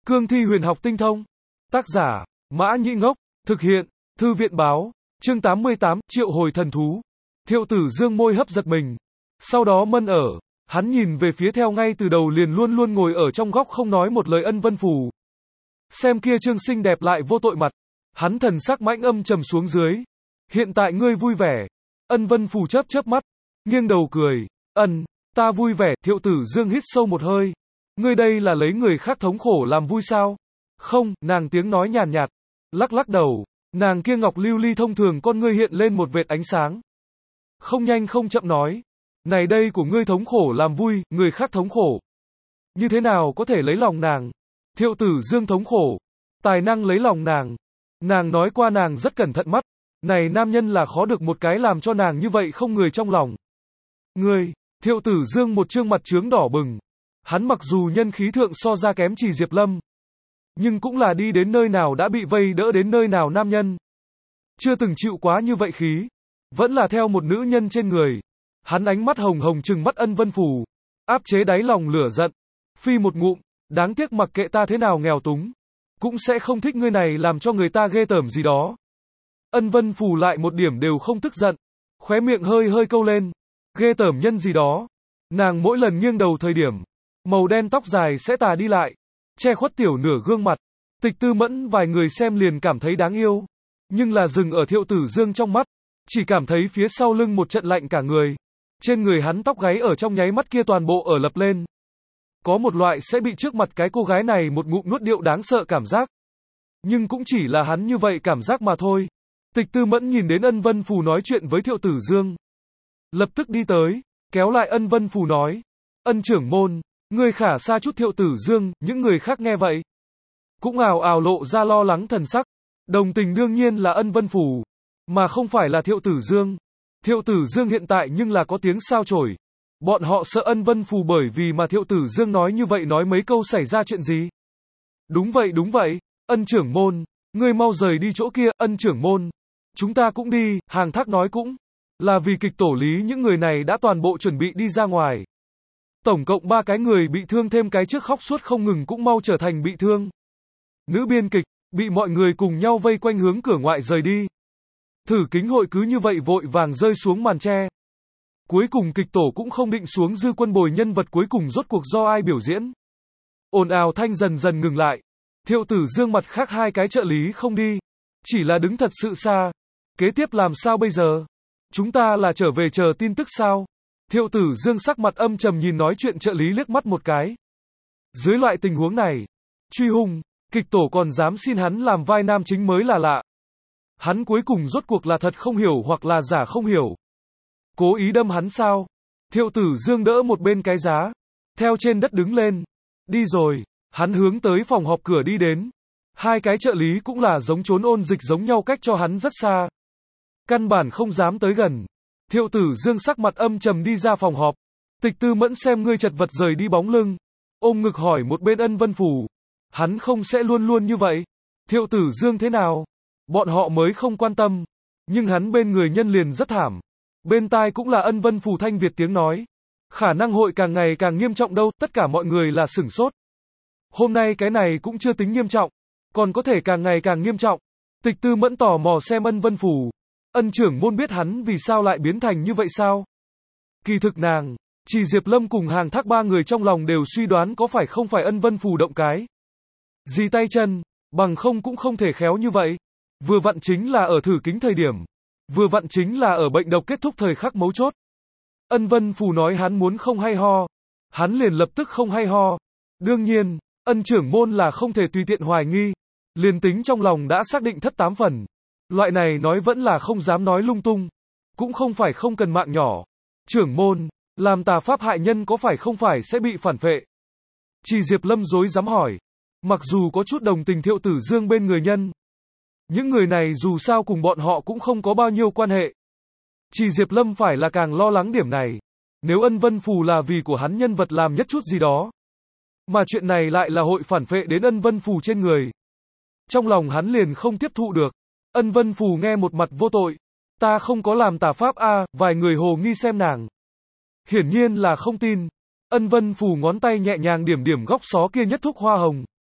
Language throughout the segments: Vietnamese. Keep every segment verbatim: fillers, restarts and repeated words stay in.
Cương thi huyền học tinh thông. Tác giả, Mã Nhĩ Ngốc. Thực hiện, Thư viện báo. Chương tám mươi tám, triệu hồi thần thú. Thiệu Tử Dương môi hấp giật mình. Sau đó mân ở. Hắn nhìn về phía theo ngay từ đầu liền luôn luôn ngồi ở trong góc không nói một lời Ân Vân Phù. Xem kia trương xinh đẹp lại vô tội mặt. Hắn thần sắc mãnh âm trầm xuống dưới. Hiện tại ngươi vui vẻ. Ân Vân Phù chớp chớp mắt. Nghiêng đầu cười. Ân, ta vui vẻ. Thiệu Tử Dương hít sâu một hơi. Ngươi đây là lấy người khác thống khổ làm vui sao? Không, nàng tiếng nói nhàn nhạt, lắc lắc đầu. Nàng kia ngọc lưu ly thông thường con ngươi hiện lên một vệt ánh sáng. Không nhanh không chậm nói. Này đây của ngươi thống khổ làm vui, người khác thống khổ. Như thế nào có thể lấy lòng nàng? Thiệu Tử Dương thống khổ. Tài năng lấy lòng nàng. Nàng nói qua nàng rất cẩn thận mắt. Này nam nhân là khó được một cái làm cho nàng như vậy không người trong lòng. Ngươi, Thiệu Tử Dương một trương mặt trướng đỏ bừng. Hắn mặc dù nhân khí thượng so ra kém Trì Diệp Lâm. Nhưng cũng là đi đến nơi nào đã bị vây đỡ đến nơi nào nam nhân. Chưa từng chịu quá như vậy khí. Vẫn là theo một nữ nhân trên người. Hắn ánh mắt hồng hồng trừng mắt Ân Vân Phù. Áp chế đáy lòng lửa giận. Phi một ngụm. Đáng tiếc mặc kệ ta thế nào nghèo túng. Cũng sẽ không thích ngươi này làm cho người ta ghê tởm gì đó. Ân Vân Phù lại một điểm đều không tức giận. Khóe miệng hơi hơi câu lên. Ghê tởm nhân gì đó. Nàng mỗi lần nghiêng đầu thời điểm. Màu đen tóc dài sẽ tà đi lại. Che khuất tiểu nửa gương mặt. Tịch Tư Mẫn vài người xem liền cảm thấy đáng yêu. Nhưng là dừng ở Thiệu Tử Dương trong mắt. Chỉ cảm thấy phía sau lưng một trận lạnh cả người. Trên người hắn tóc gáy ở trong nháy mắt kia toàn bộ ở lập lên. Có một loại sẽ bị trước mặt cái cô gái này một ngụm nuốt điệu đáng sợ cảm giác. Nhưng cũng chỉ là hắn như vậy cảm giác mà thôi. Tịch Tư Mẫn nhìn đến Ân Vân Phù nói chuyện với Thiệu Tử Dương. Lập tức đi tới, kéo lại Ân Vân Phù nói. Ân trưởng môn, ngươi khả xa chút Thiệu Tử Dương, những người khác nghe vậy. Cũng ào ào lộ ra lo lắng thần sắc. Đồng tình đương nhiên là Ân Vân Phù, mà không phải là Thiệu Tử Dương. Thiệu Tử Dương hiện tại nhưng là có tiếng sao chổi. Bọn họ sợ Ân Vân Phù bởi vì mà Thiệu Tử Dương nói như vậy nói mấy câu xảy ra chuyện gì. Đúng vậy đúng vậy, Ân trưởng môn, ngươi mau rời đi chỗ kia, Ân trưởng môn. Chúng ta cũng đi, Hàng Thác nói cũng. Là vì kịch tổ lý những người này đã toàn bộ chuẩn bị đi ra ngoài. Tổng cộng ba cái người bị thương thêm cái trước khóc suốt không ngừng cũng mau trở thành bị thương. Nữ biên kịch, bị mọi người cùng nhau vây quanh hướng cửa ngoại rời đi. Thử kính hội cứ như vậy vội vàng rơi xuống màn tre. Cuối cùng kịch tổ cũng không định xuống dư quân bồi nhân vật cuối cùng rốt cuộc do ai biểu diễn. Ồn ào thanh dần dần ngừng lại. Thiệu Tử Dương mặt khác hai cái trợ lý không đi. Chỉ là đứng thật sự xa. Kế tiếp làm sao bây giờ? Chúng ta là trở về chờ tin tức sao? Thiệu Tử Dương sắc mặt âm trầm nhìn nói chuyện trợ lý liếc mắt một cái. Dưới loại tình huống này, truy hung, kịch tổ còn dám xin hắn làm vai nam chính mới là lạ. Hắn cuối cùng rốt cuộc là thật không hiểu hoặc là giả không hiểu. Cố ý đâm hắn sao? Thiệu Tử Dương đỡ một bên cái giá, theo trên đất đứng lên. Đi rồi, hắn hướng tới phòng họp cửa đi đến. Hai cái trợ lý cũng là giống trốn ôn dịch giống nhau cách cho hắn rất xa. Căn bản không dám tới gần. Thiệu Tử Dương sắc mặt âm trầm đi ra phòng họp. Tịch Tư Mẫn xem ngươi chật vật rời đi bóng lưng. Ôm ngực hỏi một bên Ân Vân Phù. Hắn không sẽ luôn luôn như vậy. Thiệu Tử Dương thế nào? Bọn họ mới không quan tâm. Nhưng hắn bên người nhân liền rất thảm. Bên tai cũng là Ân Vân Phù thanh Việt tiếng nói. Khả năng hội càng ngày càng nghiêm trọng đâu, tất cả mọi người là sửng sốt. Hôm nay cái này cũng chưa tính nghiêm trọng. Còn có thể càng ngày càng nghiêm trọng. Tịch Tư Mẫn tò mò xem Ân Vân Phù. Ân trưởng môn biết hắn vì sao lại biến thành như vậy sao? Kỳ thực nàng, Trì Diệp Lâm cùng Hàng Thác ba người trong lòng đều suy đoán có phải không phải Ân Vân Phù động cái gì tay chân, bằng không cũng không thể khéo như vậy. Vừa vặn chính là ở thử kính thời điểm. Vừa vặn chính là ở bệnh độc kết thúc thời khắc mấu chốt. Ân Vân Phù nói hắn muốn không hay ho. Hắn liền lập tức không hay ho. Đương nhiên, Ân trưởng môn là không thể tùy tiện hoài nghi. Liền tính trong lòng đã xác định thất tám phần. Loại này nói vẫn là không dám nói lung tung. Cũng không phải không cần mạng nhỏ. Trưởng môn, làm tà pháp hại nhân có phải không phải sẽ bị phản phệ? Trì Diệp Lâm dối dám hỏi. Mặc dù có chút đồng tình Thiệu Tử Dương bên người nhân. Những người này dù sao cùng bọn họ cũng không có bao nhiêu quan hệ. Trì Diệp Lâm phải là càng lo lắng điểm này. Nếu Ân Vân Phù là vì của hắn nhân vật làm nhất chút gì đó. Mà chuyện này lại là hội phản phệ đến Ân Vân Phù trên người. Trong lòng hắn liền không tiếp thụ được. Ân Vân Phù nghe một mặt vô tội. Ta không có làm tà pháp a, à, vài người hồ nghi xem nàng. Hiển nhiên là không tin. Ân Vân Phù ngón tay nhẹ nhàng điểm điểm góc xó kia nhất thúc hoa hồng.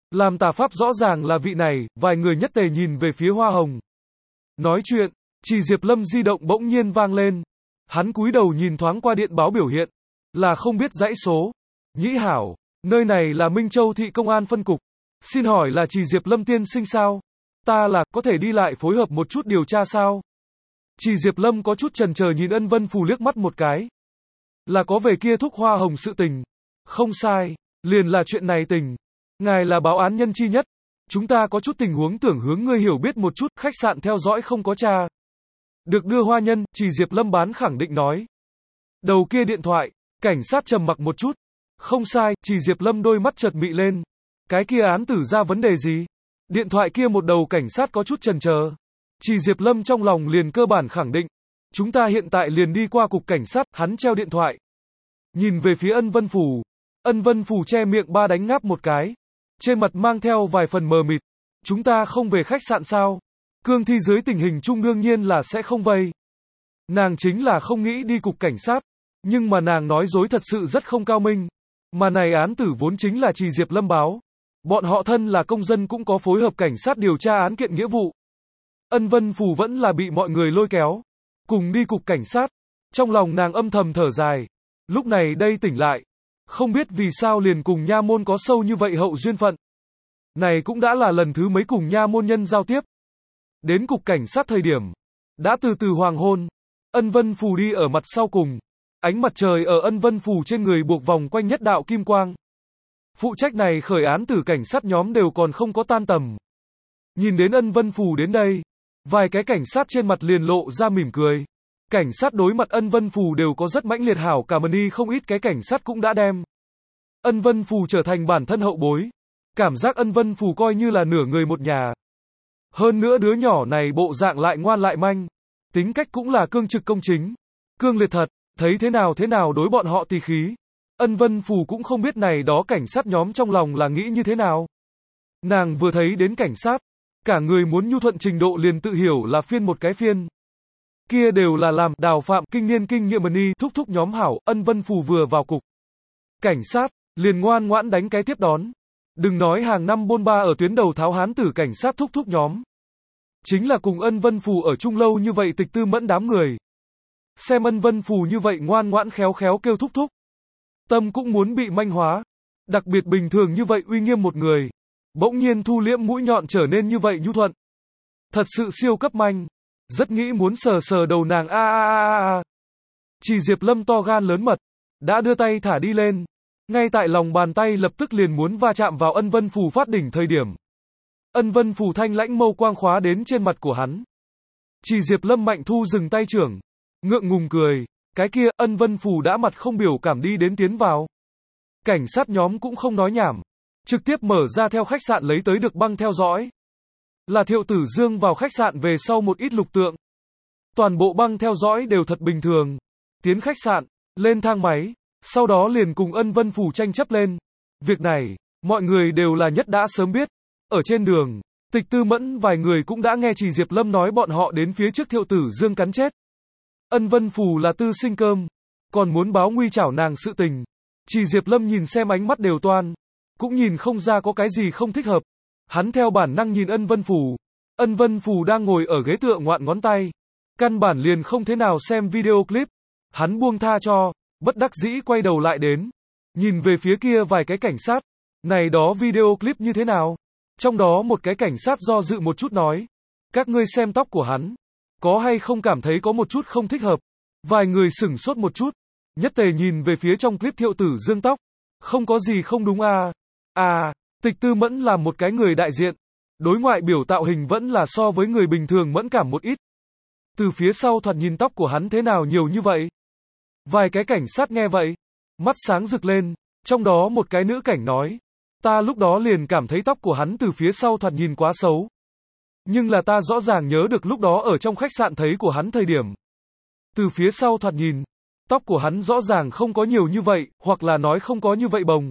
Làm tà pháp rõ ràng là vị này, vài người nhất tề nhìn về phía Hoa Hồng. Nói chuyện, chỉ Diệp Lâm di động bỗng nhiên vang lên. Hắn cúi đầu nhìn thoáng qua điện báo biểu hiện. Là không biết dãy số. Nhĩ hảo, nơi này là Minh Châu thị công an phân cục. Xin hỏi là chỉ Diệp Lâm tiên sinh sao? Ta là, có thể đi lại phối hợp một chút điều tra sao? Chỉ Diệp Lâm có chút chần chờ nhìn Ân Vân Phù liếc mắt một cái. Là có về kia thúc Hoa Hồng sự tình. Không sai, liền là chuyện này tình. Ngài là báo án nhân chi nhất. Chúng ta có chút tình huống tưởng hướng ngươi hiểu biết một chút, khách sạn theo dõi không có tra. Được đưa hoa nhân, chỉ Diệp Lâm bán khẳng định nói. Đầu kia điện thoại, cảnh sát trầm mặc một chút. Không sai, chỉ Diệp Lâm đôi mắt chợt mị lên. Cái kia án tử ra vấn đề gì? Điện thoại kia một đầu cảnh sát có chút chần chờ. Chỉ Diệp Lâm trong lòng liền cơ bản khẳng định. Chúng ta hiện tại liền đi qua cục cảnh sát, hắn treo điện thoại. Nhìn về phía Ân Vân Phù. Ân Vân Phù che miệng ba đánh ngáp một cái. Trên mặt mang theo vài phần mờ mịt. Chúng ta không về khách sạn sao? Cương thi dưới tình hình chung đương nhiên là sẽ không vây. Nàng chính là không nghĩ đi cục cảnh sát. Nhưng mà nàng nói dối thật sự rất không cao minh. Mà này án tử vốn chính là chỉ Diệp Lâm báo. Bọn họ thân là công dân cũng có phối hợp cảnh sát điều tra án kiện nghĩa vụ. Ân Vân Phù vẫn là bị mọi người lôi kéo. Cùng đi cục cảnh sát. Trong lòng nàng âm thầm thở dài. Lúc này đây tỉnh lại. Không biết vì sao liền cùng nha môn có sâu như vậy hậu duyên phận. Này cũng đã là lần thứ mấy cùng nha môn nhân giao tiếp. Đến cục cảnh sát thời điểm. Đã từ từ hoàng hôn. Ân Vân Phù đi ở mặt sau cùng. Ánh mặt trời ở Ân Vân Phù trên người buộc vòng quanh nhất đạo kim quang. Phụ trách này khởi án tử cảnh sát nhóm đều còn không có tan tầm. Nhìn đến Ân Vân Phù đến đây. Vài cái cảnh sát trên mặt liền lộ ra mỉm cười. Cảnh sát đối mặt Ân Vân Phù đều có rất mãnh liệt hảo cảm, đi không ít cái cảnh sát cũng đã đem Ân Vân Phù trở thành bản thân hậu bối. Cảm giác Ân Vân Phù coi như là nửa người một nhà. Hơn nữa đứa nhỏ này bộ dạng lại ngoan lại manh. Tính cách cũng là cương trực công chính. Cương liệt thật, thấy thế nào thế nào đối bọn họ tỳ khí. Ân Vân Phù cũng không biết này đó cảnh sát nhóm trong lòng là nghĩ như thế nào. Nàng vừa thấy đến cảnh sát, cả người muốn nhu thuận trình độ liền tự hiểu là phiên một cái phiên. Kia đều là làm đào phạm kinh niên kinh nghiệm ni thúc thúc nhóm hảo. Ân Vân Phù vừa vào cục cảnh sát, liền ngoan ngoãn đánh cái tiếp đón. Đừng nói hàng năm bôn ba ở tuyến đầu tháo hán tử cảnh sát thúc thúc nhóm. Chính là cùng Ân Vân Phù ở chung lâu như vậy tịch tư mẫn đám người. Xem Ân Vân Phù như vậy ngoan ngoãn khéo khéo kêu thúc thúc. Tâm cũng muốn bị manh hóa. Đặc biệt bình thường như vậy uy nghiêm một người. Bỗng nhiên thu liễm mũi nhọn trở nên như vậy nhu thuận. Thật sự siêu cấp manh. Rất nghĩ muốn sờ sờ đầu nàng a a a a. Chỉ Diệp Lâm to gan lớn mật. Đã đưa tay thả đi lên. Ngay tại lòng bàn tay lập tức liền muốn va chạm vào Ân Vân Phù phát đỉnh thời điểm. Ân Vân Phù thanh lãnh mâu quang khóa đến trên mặt của hắn. Chỉ Diệp Lâm mạnh thu dừng tay trưởng. Ngượng ngùng cười. Cái kia, Ân Vân Phù đã mặt không biểu cảm đi đến tiến vào. Cảnh sát nhóm cũng không nói nhảm. Trực tiếp mở ra theo khách sạn lấy tới được băng theo dõi. Là Thiệu Tử Dương vào khách sạn về sau một ít lục tượng. Toàn bộ băng theo dõi đều thật bình thường. Tiến khách sạn, lên thang máy, sau đó liền cùng Ân Vân Phù tranh chấp lên. Việc này, mọi người đều là nhất đã sớm biết. Ở trên đường, Tịch Tư Mẫn vài người cũng đã nghe chỉ Diệp Lâm nói bọn họ đến phía trước Thiệu Tử Dương cắn chết. Ân Vân Phù là tư sinh cơm, còn muốn báo nguy chảo nàng sự tình. Chỉ Diệp Lâm nhìn xem ánh mắt đều toan, cũng nhìn không ra có cái gì không thích hợp. Hắn theo bản năng nhìn Ân Vân Phù. Ân Vân Phù đang ngồi ở ghế tựa ngoạn ngón tay. Căn bản liền không thế nào xem video clip. Hắn buông tha cho, bất đắc dĩ quay đầu lại đến. Nhìn về phía kia vài cái cảnh sát. Này đó video clip như thế nào? Trong đó một cái cảnh sát do dự một chút nói. Các ngươi xem tóc của hắn. Có hay không cảm thấy có một chút không thích hợp? Vài người sửng sốt một chút. Nhất tề nhìn về phía trong clip Thiệu Tử Dương tóc. Không có gì không đúng à. À, Tịch Tư Mẫn là một cái người đại diện. Đối ngoại biểu tạo hình vẫn là so với người bình thường mẫn cảm một ít. Từ phía sau thoạt nhìn tóc của hắn thế nào nhiều như vậy? Vài cái cảnh sát nghe vậy. Mắt sáng rực lên. Trong đó một cái nữ cảnh nói. Ta lúc đó liền cảm thấy tóc của hắn từ phía sau thoạt nhìn quá xấu. Nhưng là ta rõ ràng nhớ được lúc đó ở trong khách sạn thấy của hắn thời điểm. Từ phía sau thoạt nhìn. Tóc của hắn rõ ràng không có nhiều như vậy, hoặc là nói không có như vậy bồng.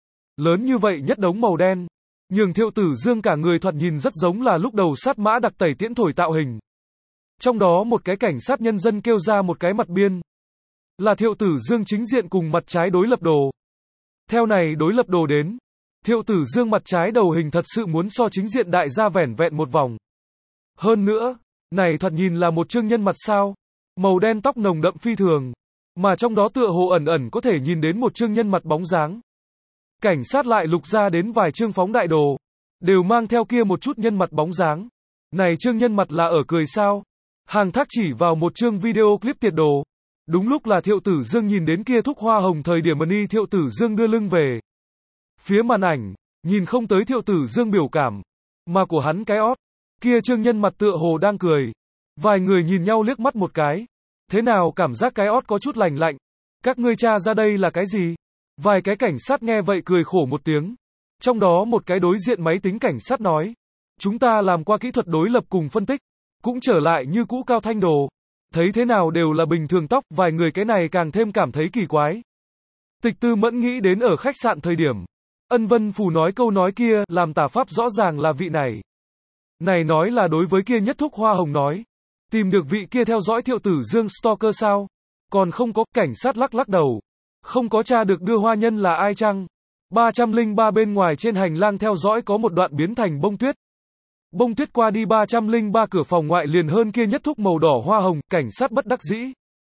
Lớn như vậy nhất đống màu đen. Nhường Thiệu Tử Dương cả người thoạt nhìn rất giống là lúc đầu sát mã đặc tẩy tiễn thổi tạo hình. Trong đó một cái cảnh sát nhân dân kêu ra một cái mặt biên. Là Thiệu Tử Dương chính diện cùng mặt trái đối lập đồ. Theo này đối lập đồ đến. Thiệu Tử Dương mặt trái đầu hình thật sự muốn so chính diện đại gia vẻn vẹn một vòng. Hơn nữa, này thoạt nhìn là một chương nhân mặt sao? Màu đen tóc nồng đậm phi thường, mà trong đó tựa hồ ẩn ẩn có thể nhìn đến một chương nhân mặt bóng dáng. Cảnh sát lại lục ra đến vài chương phóng đại đồ, đều mang theo kia một chút nhân mặt bóng dáng. Này chương nhân mặt là ở cười sao? Hàng Thác chỉ vào một chương video clip tiệt đồ. Đúng lúc là Thiệu Tử Dương nhìn đến kia thúc hoa hồng thời điểm Money Thiệu Tử Dương đưa lưng về phía màn ảnh, nhìn không tới Thiệu Tử Dương biểu cảm, mà của hắn cái ót. Kia chương nhân mặt tựa hồ đang cười. Vài người nhìn nhau liếc mắt một cái. Thế nào cảm giác cái ót có chút lành lạnh? Các ngươi tra ra đây là cái gì? Vài cái cảnh sát nghe vậy cười khổ một tiếng. Trong đó một cái đối diện máy tính cảnh sát nói. Chúng ta làm qua kỹ thuật đối lập cùng phân tích. Cũng trở lại như cũ cao thanh đồ. Thấy thế nào đều là bình thường tóc, vài người cái này càng thêm cảm thấy kỳ quái. Tịch Tư Mẫn nghĩ đến ở khách sạn thời điểm. Ân Vân Phù nói câu nói kia, làm tả pháp rõ ràng là vị này. Này nói là đối với kia nhất thúc hoa hồng nói. Tìm được vị kia theo dõi Thiệu Tử Dương stalker sao? Còn không có, cảnh sát lắc lắc đầu. Không có tra được đưa hoa nhân là ai chăng? ba trăm lẻ ba bên ngoài trên hành lang theo dõi có một đoạn biến thành bông tuyết. Bông tuyết qua đi ba trăm lẻ ba cửa phòng ngoại liền hơn kia nhất thúc màu đỏ hoa hồng, cảnh sát bất đắc dĩ.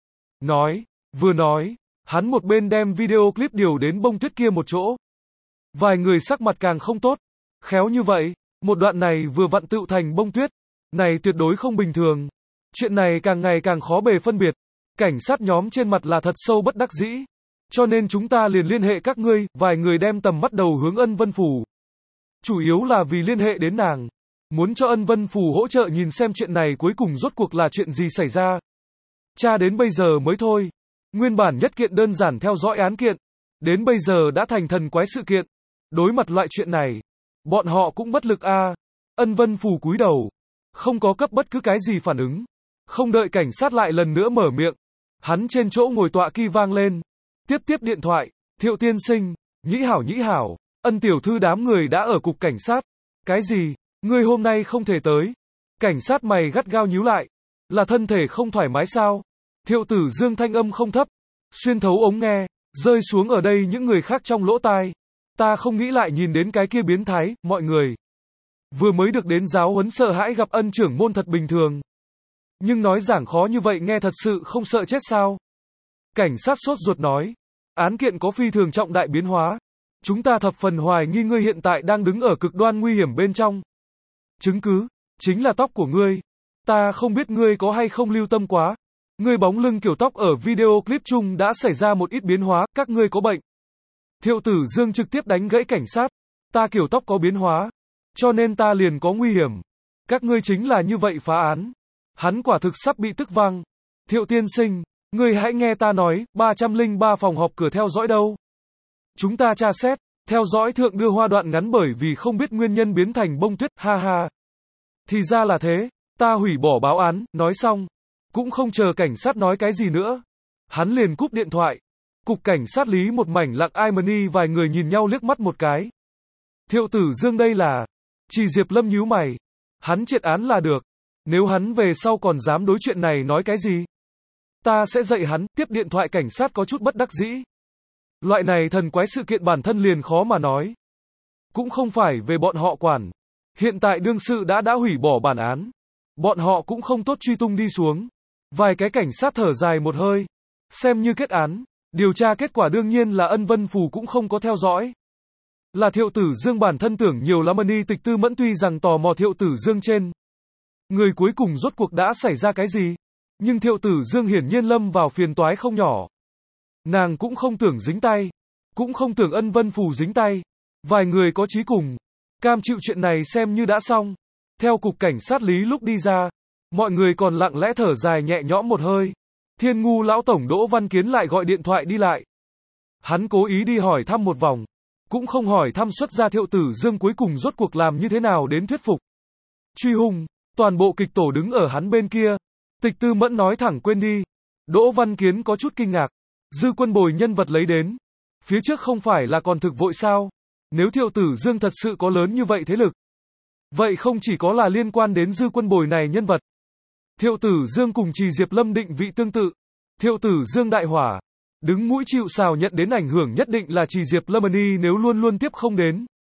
Nói, vừa nói, hắn một bên đem video clip điều đến bông tuyết kia một chỗ. Vài người sắc mặt càng không tốt. Khéo như vậy, một đoạn này vừa vặn tựu thành bông tuyết. Này tuyệt đối không bình thường. Chuyện này càng ngày càng khó bề phân biệt. Cảnh sát nhóm trên mặt là thật sâu bất đắc dĩ. Cho nên chúng ta liền liên hệ các ngươi, vài người đem tầm mắt đầu hướng Ân Vân Phủ. Chủ yếu là vì liên hệ đến nàng. Muốn cho Ân Vân Phủ hỗ trợ nhìn xem chuyện này cuối cùng rốt cuộc là chuyện gì xảy ra. Cha đến bây giờ mới thôi. Nguyên bản nhất kiện đơn giản theo dõi án kiện. Đến bây giờ đã thành thần quái sự kiện. Đối mặt loại chuyện này, bọn họ cũng bất lực a. À. Ân Vân Phủ cúi đầu. Không có cấp bất cứ cái gì phản ứng. Không đợi cảnh sát lại lần nữa mở miệng. Hắn trên chỗ ngồi tọa kỳ vang lên. Tiếp tiếp điện thoại. Thiệu tiên sinh. Nhĩ hảo nhĩ hảo. Ân tiểu thư đám người đã ở cục cảnh sát. Cái gì? Ngươi hôm nay không thể tới. Cảnh sát mày gắt gao nhíu lại. Là thân thể không thoải mái sao? Thiệu Tử Dương thanh âm không thấp. Xuyên thấu ống nghe. Rơi xuống ở đây những người khác trong lỗ tai. Ta không nghĩ lại nhìn đến cái kia biến thái, mọi người. Vừa mới được đến giáo huấn sợ hãi gặp Ân trưởng môn thật bình thường. Nhưng nói giảng khó như vậy nghe thật sự không sợ chết sao? Cảnh sát sốt ruột nói. Án kiện có phi thường trọng đại biến hóa. Chúng ta thập phần hoài nghi ngươi hiện tại đang đứng ở cực đoan nguy hiểm bên trong. Chứng cứ, chính là tóc của ngươi. Ta không biết ngươi có hay không lưu tâm quá. Ngươi bóng lưng kiểu tóc ở video clip chung đã xảy ra một ít biến hóa, các ngươi có bệnh. Thiệu Tử Dương trực tiếp đánh gãy cảnh sát. Ta kiểu tóc có biến hóa. Cho nên ta liền có nguy hiểm. Các ngươi chính là như vậy phá án. Hắn quả thực sắp bị tức văng. Thiệu tiên sinh, ngươi hãy nghe ta nói, ba trăm lẻ ba phòng họp cửa theo dõi đâu. Chúng ta tra xét, theo dõi thượng đưa hoa đoạn ngắn bởi vì không biết nguyên nhân biến thành bông tuyết, ha ha. Thì ra là thế, ta hủy bỏ báo án, nói xong. Cũng không chờ cảnh sát nói cái gì nữa. Hắn liền cúp điện thoại. Cục cảnh sát lý một mảnh lặng ai mà ni vài người nhìn nhau liếc mắt một cái. Thiệu Tử Dương đây là. Chỉ Diệp Lâm nhíu mày. Hắn triệt án là được. Nếu hắn về sau còn dám đối chuyện này nói cái gì. Ta sẽ dạy hắn, tiếp điện thoại cảnh sát có chút bất đắc dĩ. Loại này thần quái sự kiện bản thân liền khó mà nói. Cũng không phải về bọn họ quản. Hiện tại đương sự đã đã hủy bỏ bản án. Bọn họ cũng không tốt truy tung đi xuống. Vài cái cảnh sát thở dài một hơi. Xem như kết án. Điều tra kết quả đương nhiên là Ân Vân Phù cũng không có theo dõi. Là Thiệu Tử Dương bản thân tưởng nhiều lắm Money Tịch Tư Mẫn tuy rằng tò mò Thiệu Tử Dương trên. Người cuối cùng rốt cuộc đã xảy ra cái gì? Nhưng Thiệu Tử Dương hiển nhiên lâm vào phiền toái không nhỏ. Nàng cũng không tưởng dính tay. Cũng không tưởng Ân Vân Phù dính tay. Vài người có chí cùng. Cam chịu chuyện này xem như đã xong. Theo cục cảnh sát lý lúc đi ra. Mọi người còn lặng lẽ thở dài nhẹ nhõm một hơi. Thiên Ngu lão tổng Đỗ Văn Kiến lại gọi điện thoại đi lại. Hắn cố ý đi hỏi thăm một vòng. Cũng không hỏi thăm xuất ra Thiệu Tử Dương cuối cùng rốt cuộc làm như thế nào đến thuyết phục. Truy hung, toàn bộ kịch tổ đứng ở hắn bên kia. Tịch Tư Mẫn nói thẳng quên đi. Đỗ Văn Kiến có chút kinh ngạc. Dư Quân Bồi nhân vật lấy đến. Phía trước không phải là còn thực vội sao? Nếu Thiệu Tử Dương thật sự có lớn như vậy thế lực. Vậy không chỉ có là liên quan đến Dư Quân Bồi này nhân vật. Thiệu Tử Dương cùng Trì Diệp Lâm định vị tương tự. Thiệu Tử Dương đại hỏa. Đứng mũi chịu sào nhận đến ảnh hưởng nhất định là Trì Diệp Lâm nếu luôn luôn tiếp không đến.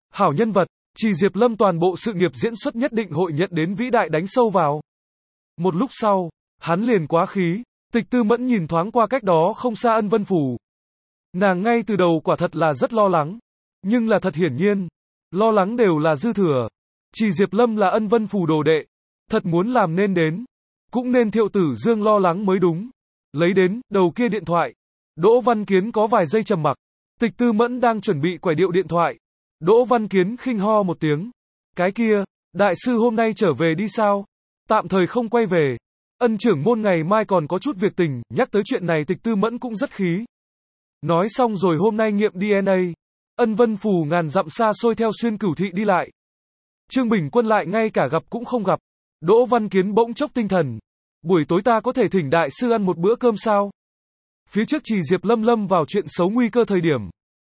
Hảo nhân vật, Trì Diệp Lâm toàn bộ sự nghiệp diễn xuất nhất định hội nhận đến vĩ đại đánh sâu vào. Một lúc sau, hắn liền quá khí, Tịch Tư Mẫn nhìn thoáng qua cách đó không xa Ân Vân Phù. Nàng ngay từ đầu quả thật là rất lo lắng, nhưng là thật hiển nhiên, lo lắng đều là dư thừa. Trì Diệp Lâm là Ân Vân Phù đồ đệ, thật muốn làm nên đến, cũng nên Thiệu Tử Dương lo lắng mới đúng. Lấy đến, đầu kia điện thoại. Đỗ Văn Kiến có vài giây trầm mặc. Tịch Tư Mẫn đang chuẩn bị quải điệu điện thoại. Đỗ Văn Kiến khinh ho một tiếng. Cái kia, đại sư hôm nay trở về đi sao? Tạm thời không quay về. Ân trưởng môn ngày mai còn có chút việc tình, nhắc tới chuyện này Tịch Tư Mẫn cũng rất khí. Nói xong rồi hôm nay nghiệm đê en a. Ân Vân Phù ngàn dặm xa xôi theo xuyên cửu thị đi lại. Trương Bình Quân lại ngay cả gặp cũng không gặp. Đỗ Văn Kiến bỗng chốc tinh thần. Buổi tối ta có thể thỉnh đại sư ăn một bữa cơm sao? Phía trước Trì Diệp Lâm lâm vào chuyện xấu nguy cơ thời điểm.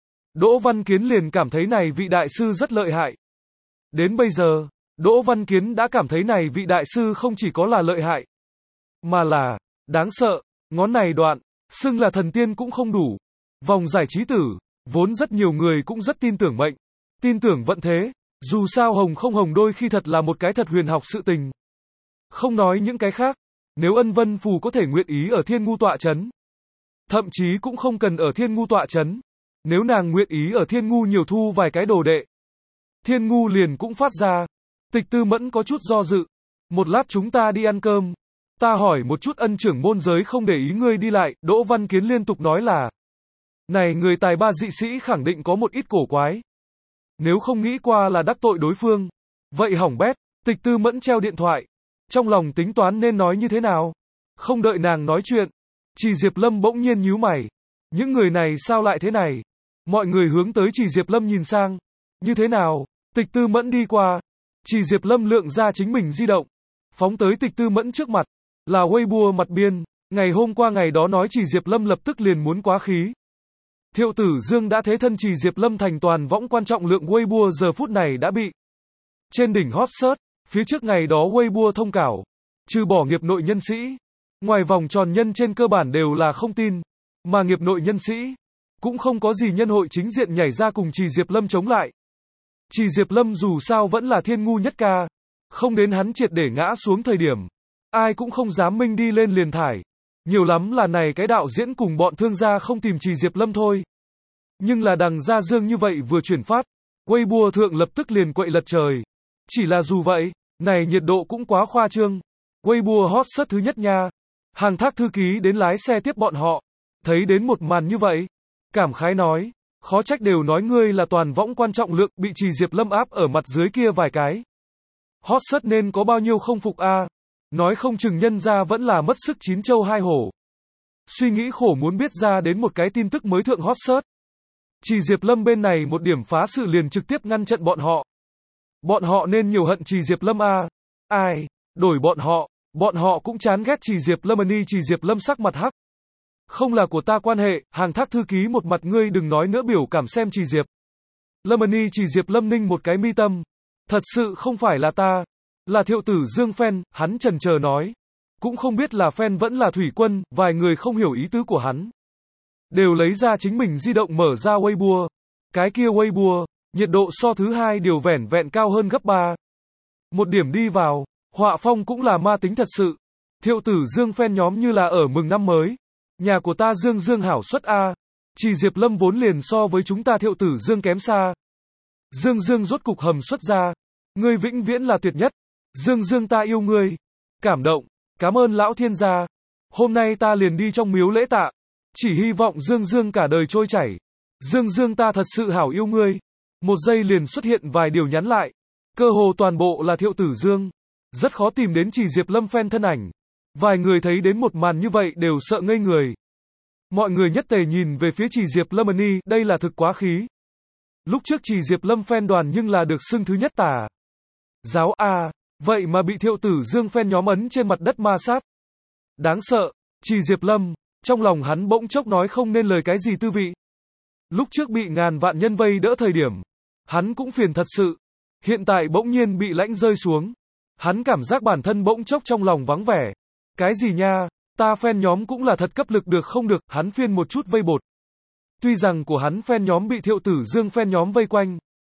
Đỗ Văn Kiến liền cảm thấy này vị đại sư rất lợi hại. Đến bây giờ, Đỗ Văn Kiến đã cảm thấy này vị đại sư không chỉ có là lợi hại, mà là đáng sợ. Ngón này đoạn, xưng là thần tiên cũng không đủ. Vòng giải trí tử, vốn rất nhiều người cũng rất tin tưởng mệnh, tin tưởng vận thế. Dù sao hồng không hồng đôi khi thật là một cái thật huyền học sự tình. Không nói những cái khác, nếu Ân Vân Phù có thể nguyện ý ở Thiên Ngu tọa chấn, thậm chí cũng không cần ở Thiên Ngu tọa chấn, nếu nàng nguyện ý ở Thiên Ngu nhiều thu vài cái đồ đệ, Thiên Ngu liền cũng phát ra. Tịch Tư Mẫn có chút do dự. Một lát chúng ta đi ăn cơm. Ta hỏi một chút Ân trưởng môn giới không để ý ngươi đi lại. Đỗ Văn Kiến liên tục nói là, này người tài ba dị sĩ khẳng định có một ít cổ quái. Nếu không nghĩ qua là đắc tội đối phương, vậy hỏng bét. Tịch Tư Mẫn treo điện thoại, trong lòng tính toán nên nói như thế nào. Không đợi nàng nói chuyện, Trì Diệp Lâm bỗng nhiên nhíu mày. Những người này sao lại thế này? Mọi người hướng tới Trì Diệp Lâm nhìn sang. Như thế nào? Tịch Tư Mẫn đi qua. Trì Diệp Lâm lượng ra chính mình di động, phóng tới Tịch Tư Mẫn trước mặt. Là Weibo mặt biên. Ngày hôm qua ngày đó nói Trì Diệp Lâm lập tức liền muốn quá khí. Thiệu Tử Dương đã thế thân Trì Diệp Lâm thành toàn võng quan trọng lượng Weibo giờ phút này đã bị trên đỉnh hot search. Phía trước ngày đó Weibo thông cáo, trừ bỏ nghiệp nội nhân sĩ, ngoài vòng tròn nhân trên cơ bản đều là không tin, mà nghiệp nội nhân sĩ cũng không có gì nhân hội chính diện nhảy ra cùng Trì Diệp Lâm chống lại. Trì Diệp Lâm dù sao vẫn là thiên ngu nhất ca, không đến hắn triệt để ngã xuống thời điểm, ai cũng không dám minh đi lên liền thải. Nhiều lắm là này cái đạo diễn cùng bọn thương gia không tìm Trì Diệp Lâm thôi. Nhưng là đằng Gia Dương như vậy vừa chuyển phát, Weibo thượng lập tức liền quậy lật trời. Chỉ là dù vậy, này nhiệt độ cũng quá khoa trương. Weibo hot search thứ nhất nha. Hàng Thác thư ký đến lái xe tiếp bọn họ. Thấy đến một màn như vậy, cảm khái nói, khó trách đều nói ngươi là toàn võng quan trọng lượng, bị Trì Diệp Lâm áp ở mặt dưới kia vài cái. Hot search nên có bao nhiêu không phục a? Nói không chừng nhân ra vẫn là mất sức chín châu hai hổ. Suy nghĩ khổ muốn biết ra đến một cái tin tức mới thượng hot search. Trì Diệp Lâm bên này một điểm phá sự liền trực tiếp ngăn chặn bọn họ. Bọn họ nên nhiều hận Trì Diệp Lâm a. Ai? Đổi bọn họ, bọn họ cũng chán ghét Trì Diệp Lâm ni. Trì Diệp Lâm sắc mặt hắc. Không là của ta quan hệ. Hàng Thác thư ký một mặt ngươi đừng nói nữa biểu cảm xem Trì Diệp Lâm ni. Trì Diệp Lâm ninh một cái mi tâm. Thật sự không phải là ta, là Thiệu Tử Dương fan. Hắn chần chờ nói, cũng không biết là fan vẫn là thủy quân. Vài người không hiểu ý tứ của hắn, đều lấy ra chính mình di động mở ra Weibo. Cái kia Weibo, nhiệt độ so thứ hai điều vẻn vẹn cao hơn gấp ba. Một điểm đi vào, họa phong cũng là ma tính thật sự. Thiệu Tử Dương fan nhóm như là ở mừng năm mới. Nhà của ta Dương Dương hảo xuất a. Trì Diệp Lâm vốn liền so với chúng ta Thiệu Tử Dương kém xa. Dương Dương rốt cục hầm xuất ra. Ngươi vĩnh viễn là tuyệt nhất. Dương Dương ta yêu ngươi. Cảm động. Cảm ơn lão thiên gia. Hôm nay ta liền đi trong miếu lễ tạ. Chỉ hy vọng Dương Dương cả đời trôi chảy. Dương Dương ta thật sự hảo yêu ngươi. Một giây liền xuất hiện vài điều nhắn lại. Cơ hồ toàn bộ là Thiệu Tử Dương. Rất khó tìm đến Trì Diệp Lâm fan thân ảnh. Vài người thấy đến một màn như vậy đều sợ ngây người. Mọi người nhất tề nhìn về phía Trì Diệp Lâm ni, đây là thực quá khí. Lúc trước Trì Diệp Lâm fan đoàn nhưng là được xưng thứ nhất tà giáo a, vậy mà bị Thiệu Tử Dương fan nhóm ấn trên mặt đất ma sát. Đáng sợ, Trì Diệp Lâm, trong lòng hắn bỗng chốc nói không nên lời cái gì tư vị. Lúc trước bị ngàn vạn nhân vây đỡ thời điểm, hắn cũng phiền thật sự. Hiện tại bỗng nhiên bị lãnh rơi xuống. Hắn cảm giác bản thân bỗng chốc trong lòng vắng vẻ. Cái gì nha, ta fan nhóm cũng là thật cấp lực được không được, hắn phiền một chút vây bột. Tuy rằng của hắn fan nhóm bị Thiệu Tử Dương fan nhóm vây quanh,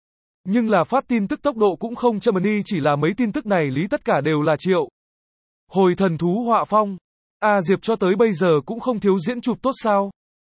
Nhưng là phát tin tức tốc độ cũng không chậm ni, chỉ là mấy tin tức này lý tất cả đều là Triệu Hồi thần thú họa phong. A Diệp cho tới bây giờ cũng không thiếu diễn chụp tốt sao?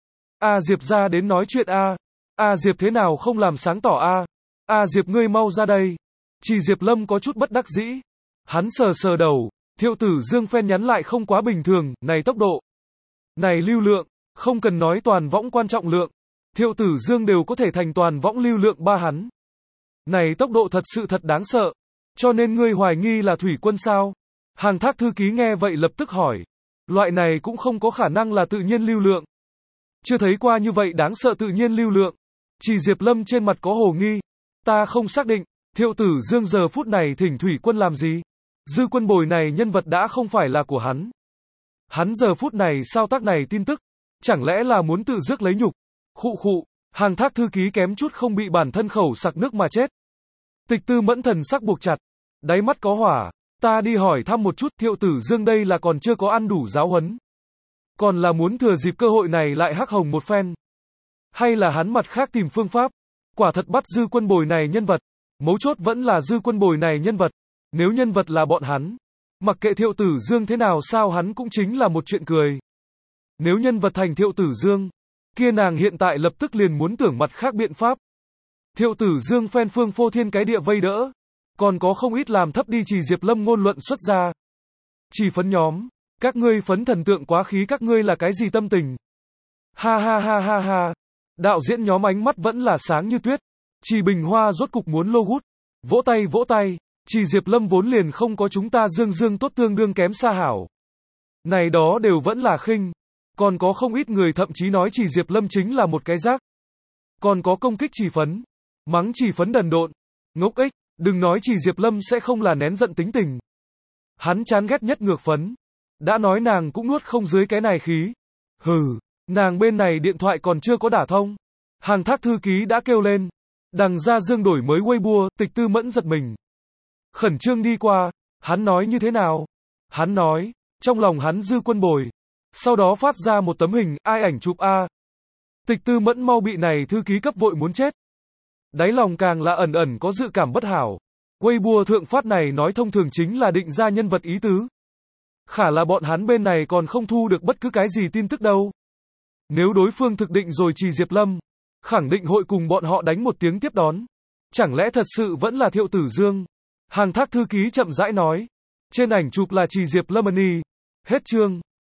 A Diệp ra đến nói chuyện a. A Diệp thế nào không làm sáng tỏ a? A Diệp ngươi mau ra đây. Chỉ Diệp Lâm có chút bất đắc dĩ. Hắn sờ sờ đầu, Thiệu Tử Dương phen nhắn lại không quá bình thường, này tốc độ, này lưu lượng, không cần nói toàn võng quan trọng lượng. Thiệu Tử Dương đều có thể thành toàn võng lưu lượng ba hắn. Này tốc độ thật sự thật đáng sợ. Cho nên ngươi hoài nghi là thủy quân sao? Hàng Thác thư ký nghe vậy lập tức hỏi. Loại này cũng không có khả năng là tự nhiên lưu lượng. Chưa thấy qua như vậy đáng sợ tự nhiên lưu lượng. Chỉ Diệp Lâm trên mặt có hồ nghi. Ta không xác định, Thiệu Tử Dương giờ phút này thỉnh thủy quân làm gì? Dư Quân Bồi này nhân vật đã không phải là của hắn. Hắn giờ phút này sao tác này tin tức? Chẳng lẽ là muốn tự rước lấy nhục? Khụ khụ, Hàng Thác thư ký kém chút không bị bản thân khẩu sặc nước mà chết. Tịch Tư Mẫn thần sắc buộc chặt, đáy mắt có hỏa. Ta đi hỏi thăm một chút, Thiệu Tử Dương đây là còn chưa có ăn đủ giáo huấn, còn là muốn thừa dịp cơ hội này lại hắc hồng một phen, hay là hắn mặt khác tìm phương pháp? Quả thật bắt Dư Quân Bồi này nhân vật, mấu chốt vẫn là Dư Quân Bồi này nhân vật. Nếu nhân vật là bọn hắn, mặc kệ Thiệu Tử Dương thế nào sao hắn cũng chính là một chuyện cười. Nếu nhân vật thành Thiệu Tử Dương, kia nàng hiện tại lập tức liền muốn tưởng mặt khác biện pháp. Thiệu Tử Dương phen phương phô thiên cái địa vây đỡ, còn có không ít làm thấp đi Chỉ Diệp Lâm ngôn luận xuất ra. Chỉ phấn nhóm, các ngươi phấn thần tượng quá khí, các ngươi là cái gì tâm tình? Ha ha ha ha ha. Đạo diễn nhóm ánh mắt vẫn là sáng như tuyết. Chỉ Bình Hoa rốt cục muốn lô hút. Vỗ tay vỗ tay. Chỉ Diệp Lâm vốn liền không có chúng ta Dương Dương tốt tương đương kém xa hảo. Này đó đều vẫn là khinh. Còn có không ít người thậm chí nói Chỉ Diệp Lâm chính là một cái rác. Còn có công kích Chỉ Phấn, mắng Chỉ Phấn đần độn, ngốc ích. Đừng nói Chỉ Diệp Lâm sẽ không là nén giận tính tình. Hắn chán ghét nhất Ngược Phấn. Đã nói nàng cũng nuốt không dưới cái này khí. Hừ, nàng bên này điện thoại còn chưa có đả thông. Hàng Thác thư ký đã kêu lên. Đằng ra Dương đổi mới Weibo, Tịch Tư Mẫn giật mình. Khẩn trương đi qua, hắn nói như thế nào? Hắn nói, trong lòng hắn Dư Quân Bồi. Sau đó phát ra một tấm hình, ai ảnh chụp a? Tịch Tư Mẫn mau bị này thư ký cấp vội muốn chết. Đáy lòng càng là ẩn ẩn có dự cảm bất hảo. Weibo thượng phát này nói thông thường chính là định ra nhân vật ý tứ. Khả là bọn hắn bên này còn không thu được bất cứ cái gì tin tức đâu. Nếu đối phương thực định rồi Chỉ Diệp Lâm, khẳng định hội cùng bọn họ đánh một tiếng tiếp đón. Chẳng lẽ thật sự vẫn là Thiệu Tử Dương? Hàng Thác thư ký chậm rãi nói. Trên ảnh chụp là Chỉ Diệp Lâm. Hết chương.